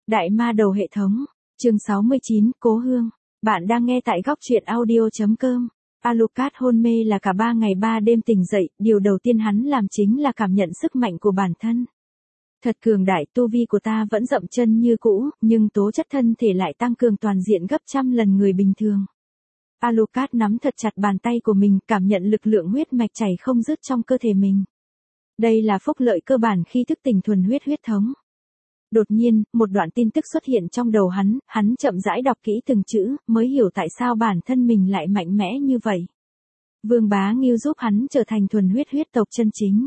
Đại ma đầu hệ thống. Chương 69, Cố Hương. Bạn đang nghe tại góc truyện audio.com. Alucard hôn mê là cả 3 ngày 3 đêm tỉnh dậy, điều đầu tiên hắn làm chính là cảm nhận sức mạnh của bản thân. Thật cường đại, tu vi của ta vẫn dậm chân như cũ, nhưng tố chất thân thể lại tăng cường toàn diện gấp trăm lần người bình thường. Alucard nắm thật chặt bàn tay của mình, cảm nhận lực lượng huyết mạch chảy không dứt trong cơ thể mình. Đây là phúc lợi cơ bản khi thức tỉnh thuần huyết huyết thống. Đột nhiên, một đoạn tin tức xuất hiện trong đầu hắn chậm rãi đọc kỹ từng chữ, mới hiểu tại sao bản thân mình lại mạnh mẽ như vậy. Vương Bá Ngưu giúp hắn trở thành thuần huyết huyết tộc chân chính.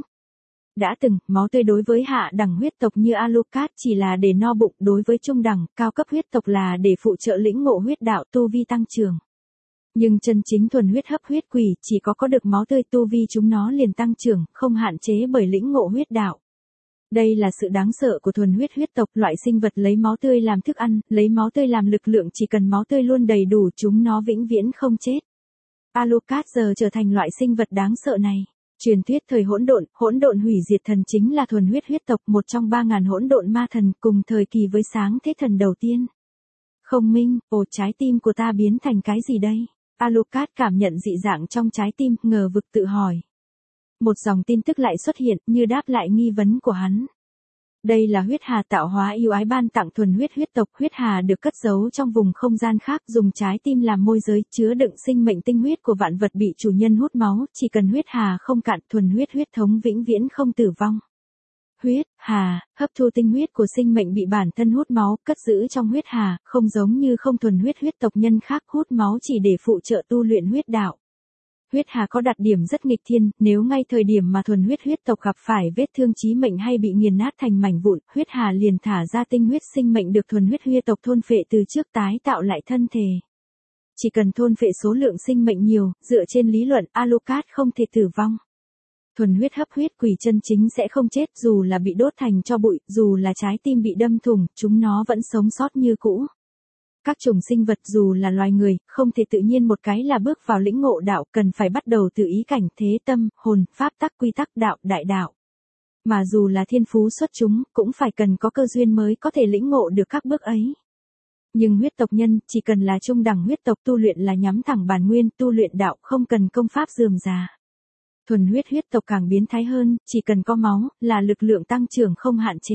Đã từng, máu tươi đối với hạ đẳng huyết tộc như Alucard chỉ là để no bụng, đối với trung đẳng, cao cấp huyết tộc là để phụ trợ lĩnh ngộ huyết đạo tu vi tăng trưởng. Nhưng chân chính thuần huyết hấp huyết quỷ chỉ có được máu tươi tu vi chúng nó liền tăng trưởng, không hạn chế bởi lĩnh ngộ huyết đạo. Đây là sự đáng sợ của thuần huyết huyết tộc, loại sinh vật lấy máu tươi làm thức ăn, lấy máu tươi làm lực lượng, chỉ cần máu tươi luôn đầy đủ chúng nó vĩnh viễn không chết. Alucard giờ trở thành loại sinh vật đáng sợ này. Truyền thuyết thời hỗn độn hủy diệt thần chính là thuần huyết huyết tộc, một trong 3000 hỗn độn ma thần, cùng thời kỳ với sáng thế thần đầu tiên. Không minh, trái tim của ta biến thành cái gì đây? Alucard cảm nhận dị dạng trong trái tim, ngờ vực tự hỏi. Một dòng tin tức lại xuất hiện, như đáp lại nghi vấn của hắn. Đây là huyết hà tạo hóa yêu ái ban tặng thuần huyết huyết tộc, huyết hà được cất giấu trong vùng không gian khác, dùng trái tim làm môi giới, chứa đựng sinh mệnh tinh huyết của vạn vật bị chủ nhân hút máu, chỉ cần huyết hà không cạn, thuần huyết huyết thống vĩnh viễn không tử vong. Huyết hà hấp thu tinh huyết của sinh mệnh bị bản thân hút máu, cất giữ trong huyết hà, không giống như không thuần huyết huyết tộc nhân khác hút máu chỉ để phụ trợ tu luyện huyết đạo. Huyết hà có đặc điểm rất nghịch thiên, nếu ngay thời điểm mà thuần huyết huyết tộc gặp phải vết thương chí mệnh hay bị nghiền nát thành mảnh vụn, huyết hà liền thả ra tinh huyết sinh mệnh được thuần huyết huyết tộc thôn phệ từ trước tái tạo lại thân thể. Chỉ cần thôn phệ số lượng sinh mệnh nhiều, dựa trên lý luận, Alucard không thể tử vong. Thuần huyết hấp huyết quỷ chân chính sẽ không chết, dù là bị đốt thành tro bụi, dù là trái tim bị đâm thủng, chúng nó vẫn sống sót như cũ. Các chủng sinh vật dù là loài người, không thể tự nhiên một cái là bước vào lĩnh ngộ đạo, cần phải bắt đầu từ ý cảnh, thế tâm, hồn, pháp tắc, quy tắc, đạo, đại đạo. Mà dù là thiên phú xuất chúng, cũng phải cần có cơ duyên mới có thể lĩnh ngộ được các bước ấy. Nhưng huyết tộc nhân, chỉ cần là trung đẳng huyết tộc, tu luyện là nhắm thẳng bản nguyên, tu luyện đạo, không cần công pháp rườm rà. Thuần huyết huyết tộc càng biến thái hơn, chỉ cần có máu, là lực lượng tăng trưởng không hạn chế.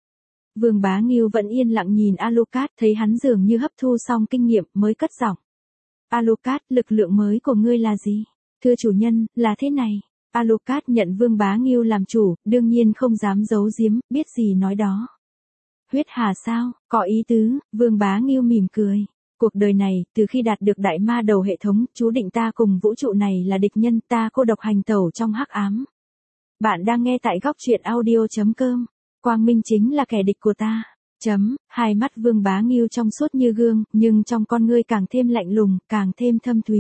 Vương Bá Ngưu vẫn yên lặng nhìn Alucard, thấy hắn dường như hấp thu xong kinh nghiệm, mới cất giọng. Alucard, lực lượng mới của ngươi là gì? Thưa chủ nhân, là thế này. Alucard nhận Vương Bá Ngưu làm chủ, đương nhiên không dám giấu giếm, biết gì nói đó. Huyết hà sao, có ý tứ, Vương Bá Ngưu mỉm cười. Cuộc đời này, từ khi đạt được đại ma đầu hệ thống, chú định ta cùng vũ trụ này là địch nhân, ta cô độc hành tẩu trong hắc ám. Bạn đang nghe tại góc truyện audio.com. Quang Minh chính là kẻ địch của ta. Hai mắt Vương Bá Ngưu trong suốt như gương, nhưng trong con ngươi càng thêm lạnh lùng, càng thêm thâm thúy.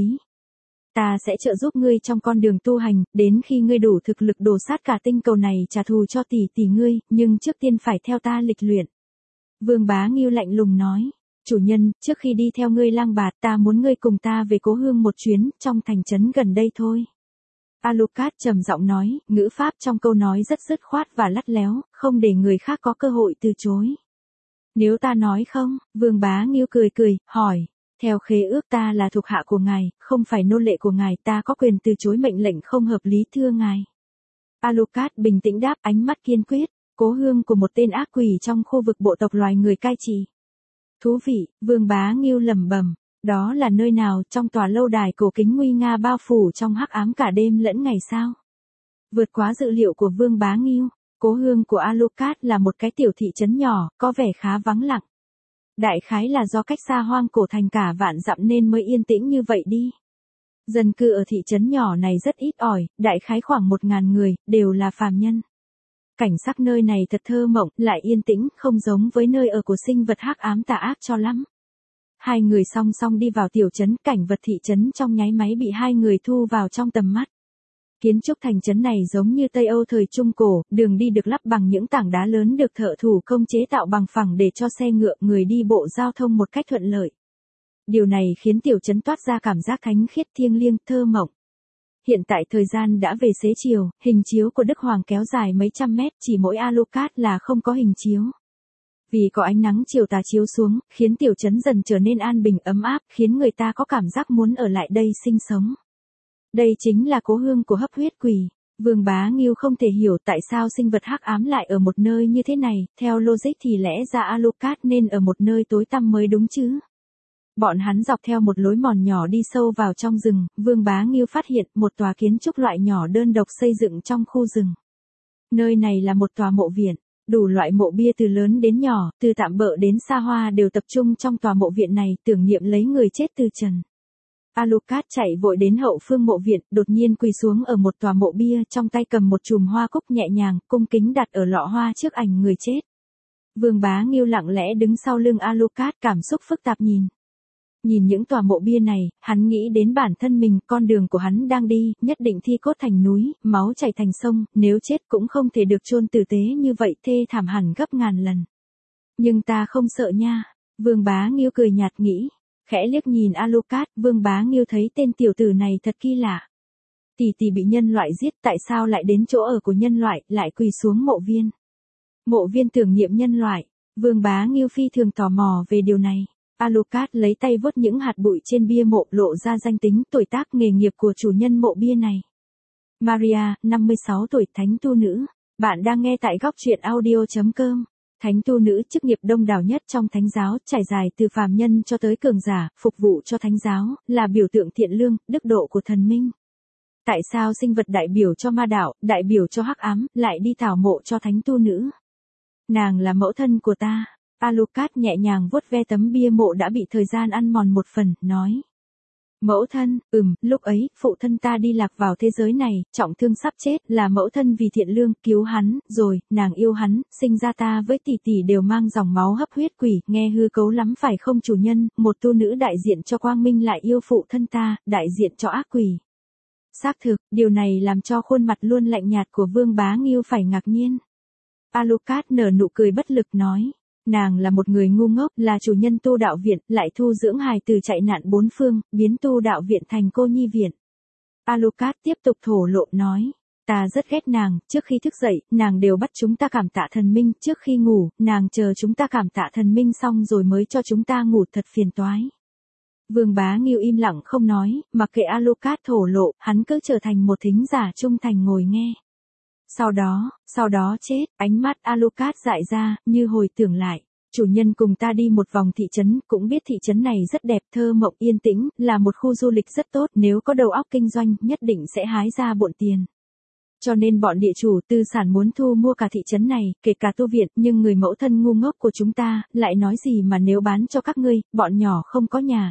Ta sẽ trợ giúp ngươi trong con đường tu hành, đến khi ngươi đủ thực lực đổ sát cả tinh cầu này trả thù cho tỷ tỷ ngươi, nhưng trước tiên phải theo ta lịch luyện. Vương Bá Ngưu lạnh lùng nói. Chủ nhân, trước khi đi theo ngươi lang bạt, ta muốn ngươi cùng ta về Cố Hương một chuyến, trong thành trấn gần đây thôi. Alucard trầm giọng nói, ngữ pháp trong câu nói rất dứt khoát và lắt léo, không để người khác có cơ hội từ chối. Nếu ta nói không, Vương Bá Ngưu cười, hỏi, theo khế ước ta là thuộc hạ của ngài, không phải nô lệ của ngài, ta có quyền từ chối mệnh lệnh không hợp lý thưa ngài. Alucard bình tĩnh đáp, ánh mắt kiên quyết, Cố Hương của một tên ác quỷ trong khu vực bộ tộc loài người cai trị. Thú vị, Vương Bá Ngưu lẩm bẩm. Đó là nơi nào, trong tòa lâu đài cổ kính nguy nga bao phủ trong hắc ám cả đêm lẫn ngày sao? Vượt quá dự liệu của Vương Bá Ngưu, Cố Hương của Alucard là một cái tiểu thị trấn nhỏ, có vẻ khá vắng lặng. Đại khái là do cách xa hoang cổ thành cả vạn dặm nên mới yên tĩnh như vậy đi. Dân cư ở thị trấn nhỏ này rất ít ỏi, đại khái khoảng 1000 người, đều là phàm nhân. Cảnh sắc nơi này thật thơ mộng, lại yên tĩnh, không giống với nơi ở của sinh vật hắc ám tà ác cho lắm. Hai người song song đi vào tiểu trấn, cảnh vật thị trấn trong nháy máy bị hai người thu vào trong tầm mắt. Kiến trúc thành trấn này giống như Tây Âu thời Trung Cổ, đường đi được lắp bằng những tảng đá lớn được thợ thủ công chế tạo bằng phẳng để cho xe ngựa, người đi bộ giao thông một cách thuận lợi. Điều này khiến tiểu trấn toát ra cảm giác thánh khiết thiêng liêng, thơ mộng. Hiện tại thời gian đã về xế chiều, hình chiếu của Đức Hoàng kéo dài mấy trăm mét, chỉ mỗi Alucard là không có hình chiếu. Vì có ánh nắng chiều tà chiếu xuống, khiến tiểu trấn dần trở nên an bình ấm áp, khiến người ta có cảm giác muốn ở lại đây sinh sống. Đây chính là cố hương của hấp huyết quỷ. Vương Bá Ngưu không thể hiểu tại sao sinh vật hắc ám lại ở một nơi như thế này, theo logic thì lẽ ra Alucard nên ở một nơi tối tăm mới đúng chứ. Bọn hắn dọc theo một lối mòn nhỏ đi sâu vào trong rừng, Vương Bá Ngưu phát hiện một tòa kiến trúc loại nhỏ đơn độc xây dựng trong khu rừng. Nơi này là một tòa mộ viện, đủ loại mộ bia từ lớn đến nhỏ, từ tạm bợ đến xa hoa đều tập trung trong tòa mộ viện này, tưởng niệm lấy người chết từ trần. Alucard chạy vội đến hậu phương mộ viện, đột nhiên quỳ xuống ở một tòa mộ bia, trong tay cầm một chùm hoa cúc nhẹ nhàng, cung kính đặt ở lọ hoa trước ảnh người chết. Vương Bá Ngưu lặng lẽ đứng sau lưng Alucard, cảm xúc phức tạp nhìn. Nhìn những tòa mộ bia này, hắn nghĩ đến bản thân mình, con đường của hắn đang đi, nhất định thi cốt thành núi, máu chảy thành sông, nếu chết cũng không thể được chôn tử tế như vậy, thê thảm hẳn gấp ngàn lần. Nhưng ta không sợ nha. Vương Bá Ngưu cười nhạt nghĩ. Khẽ liếc nhìn Alucard, Vương Bá Ngưu thấy tên tiểu tử này thật kỳ lạ. Tỷ tỷ bị nhân loại giết, tại sao lại đến chỗ ở của nhân loại, lại quỳ xuống mộ viên. Mộ viên tưởng niệm nhân loại. Vương Bá Ngưu phi thường tò mò về điều này. Alucard lấy tay vuốt những hạt bụi trên bia mộ, lộ ra danh tính, tuổi tác, nghề nghiệp của chủ nhân mộ bia này. Maria, 56 tuổi, thánh tu nữ. Bạn đang nghe tại góc truyện audio.com. Thánh tu nữ, chức nghiệp đông đảo nhất trong thánh giáo, trải dài từ phàm nhân cho tới cường giả, phục vụ cho thánh giáo, là biểu tượng thiện lương, đức độ của thần minh. Tại sao sinh vật đại biểu cho ma đạo, đại biểu cho hắc ám, lại đi tảo mộ cho thánh tu nữ? Nàng là mẫu thân của ta. Alucard nhẹ nhàng vuốt ve tấm bia mộ đã bị thời gian ăn mòn một phần, nói. Mẫu thân, lúc ấy, phụ thân ta đi lạc vào thế giới này, trọng thương sắp chết, là mẫu thân vì thiện lương, cứu hắn, rồi, nàng yêu hắn, sinh ra ta với tỷ tỷ đều mang dòng máu hấp huyết quỷ, nghe hư cấu lắm phải không chủ nhân, một tu nữ đại diện cho quang minh lại yêu phụ thân ta, đại diện cho ác quỷ. Xác thực, điều này làm cho khuôn mặt luôn lạnh nhạt của Vương Bá Ngưu phải ngạc nhiên. Alucard nở nụ cười bất lực nói. Nàng là một người ngu ngốc, là chủ nhân tu đạo viện, lại thu dưỡng hài từ chạy nạn bốn phương, biến tu đạo viện thành cô nhi viện. Alucard tiếp tục thổ lộ nói. Ta rất ghét nàng, trước khi thức dậy, nàng đều bắt chúng ta cảm tạ thần minh, trước khi ngủ, nàng chờ chúng ta cảm tạ thần minh xong rồi mới cho chúng ta ngủ, thật phiền toái. Vương Bá Ngưu im lặng không nói, mặc kệ Alucard thổ lộ, hắn cứ trở thành một thính giả trung thành ngồi nghe. Sau đó chết, ánh mắt Alucard dại ra, như hồi tưởng lại. Chủ nhân cùng ta đi một vòng thị trấn, cũng biết thị trấn này rất đẹp, thơ mộng yên tĩnh, là một khu du lịch rất tốt, nếu có đầu óc kinh doanh, nhất định sẽ hái ra bộn tiền. Cho nên bọn địa chủ tư sản muốn thu mua cả thị trấn này, kể cả tu viện, nhưng người mẫu thân ngu ngốc của chúng ta, lại nói gì mà nếu bán cho các ngươi, bọn nhỏ không có nhà,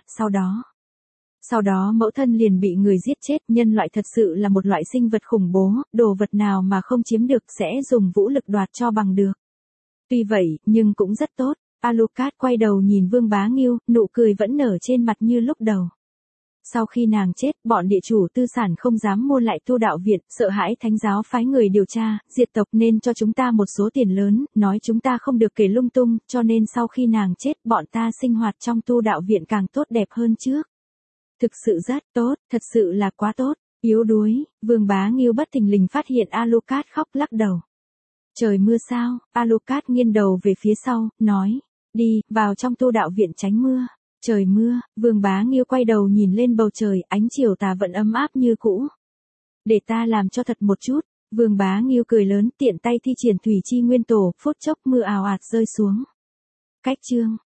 Sau đó mẫu thân liền bị người giết chết, nhân loại thật sự là một loại sinh vật khủng bố, đồ vật nào mà không chiếm được sẽ dùng vũ lực đoạt cho bằng được. Tuy vậy, nhưng cũng rất tốt. Alucard quay đầu nhìn Vương Bá Ngưu, nụ cười vẫn nở trên mặt như lúc đầu. Sau khi nàng chết, bọn địa chủ tư sản không dám mua lại tu đạo viện, sợ hãi thánh giáo phái người điều tra, diệt tộc nên cho chúng ta một số tiền lớn, nói chúng ta không được kể lung tung, cho nên sau khi nàng chết, bọn ta sinh hoạt trong tu đạo viện càng tốt đẹp hơn trước. Thực sự rất tốt, thật sự là quá tốt. Yếu đuối, Vương Bá Ngưu bất thình lình phát hiện Alucard khóc lắc đầu. Trời mưa sao? Alucard nghiêng đầu về phía sau, nói. Đi, vào trong tu đạo viện tránh mưa. Trời mưa, Vương Bá Ngưu quay đầu nhìn lên bầu trời, ánh chiều tà vẫn ấm áp như cũ. Để ta làm cho thật một chút. Vương Bá Ngưu cười lớn, tiện tay thi triển thủy chi nguyên tổ, phút chốc mưa ào ạt rơi xuống. Cách chương.